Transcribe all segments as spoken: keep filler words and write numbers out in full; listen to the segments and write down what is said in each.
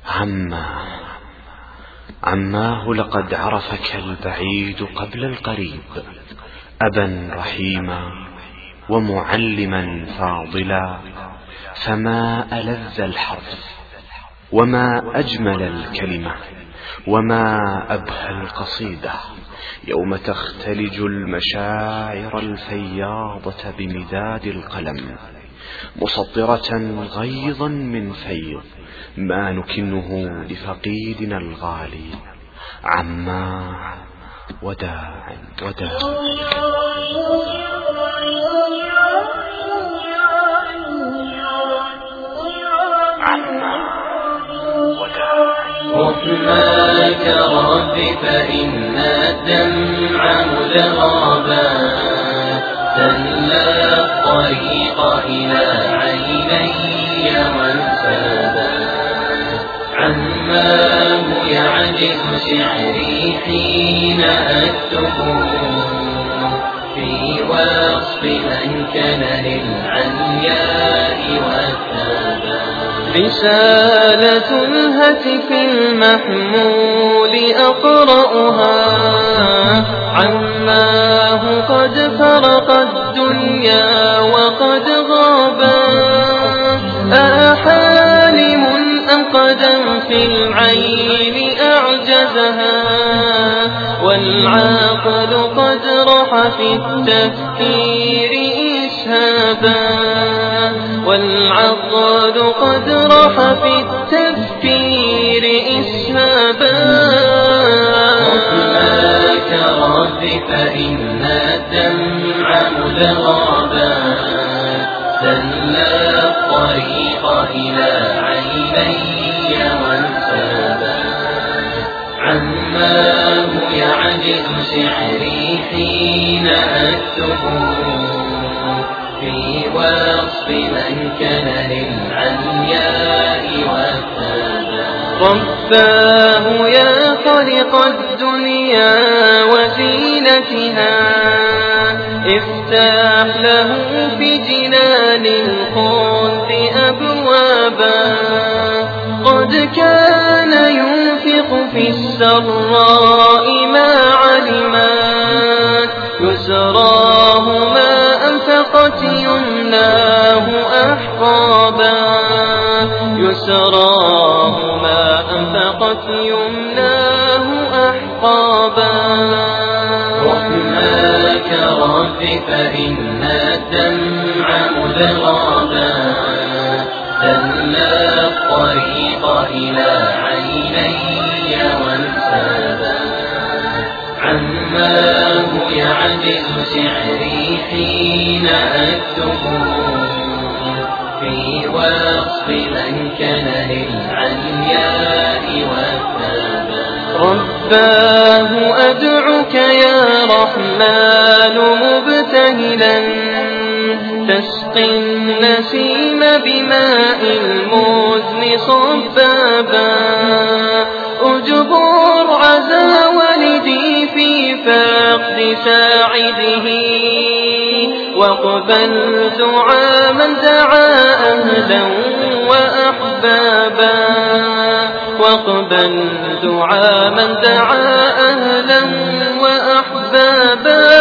عماه عماه لقد عرفك البعيد قبل القريب، أبا رحيما ومعلما فاضلا، فما ألذ الحرف وما أجمل الكلمة وما أبهى القصيدة يوم تختلج المشاعر الفياضة بمداد القلم، مسطرة غيظا من فيض ما نكنه لفقيدنا الغالي. عماه وداع وداع. رحماك رب فإن الدمع مذغابا تلا الطريق إلى عيني وانسابا. عماه يعجز شعري حين أكتب في وصف من كان للعلياء والثابا. رسالة الهتف المحمول أقرأها، عماه قد فرق الدنيا وقد غابا. أحالم أم قدم في العين أعجزها، والعقل قد رح في التفكير إسهابا. والعقل قد رح في التفكير إسهابا. رحماك رب فإن الدمع مذغابا تلا الطريق إلى عيني وانسابا. عماه يعجز شعري حين أكتب في وصف من كان للعلياء والثابا. رباه يا خالق الدنيا وزينتها، افتح له في جنان الخلد أبوابا. قد كان ينفق في السراء ما علمت، يسراه ما أنفقت يمناه أحقابا. يسراه ما أنفقت يمناه أحقابا. رحماك رب فإن الدمع مذغابا تلا الطريق إلى عيني وانسابا. عماه يعجز شعري حين أكتب في وصف من كان للعلياء والثابا. رباه أدعوك يا رحمن مبتهلا، تسقي النسيم بماء المزن صبابا. أجبر عزا والدي في فقد ساعده، واقبل دعاء من دعا أهلا وأحبابا. واقبل دعاء من دعا أهلا وأحبابا.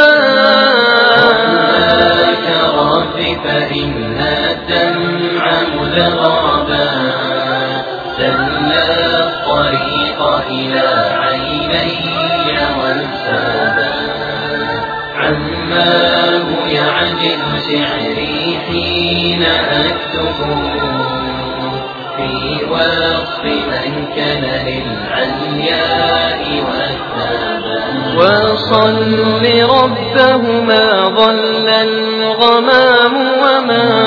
رحماك رب فإن الدمع مذغابا تلا الطريق إلى عيني وانسابا. عماه يعجز شعري حين أكتب في وصف من كان للعلياء والثابا. وصل ربه ما ضل الغمام وما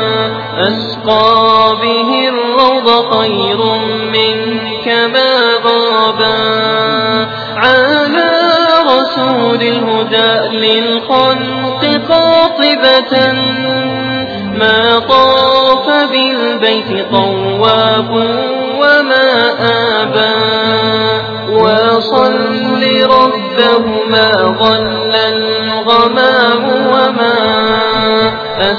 أسقى به الروض خير منك ما غابا. على رسول الهدى للخلق قاطبة، ما طاف بالبيت طواف وما آبى. وصل ربه ما ضل الغمام وما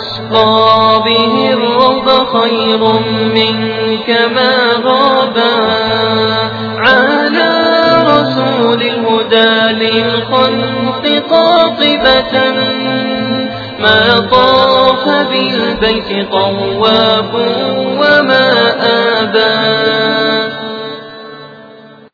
أسقى به الروض خير منك ما غابا. للخلق قاطبة ما طاف بالبيت طواف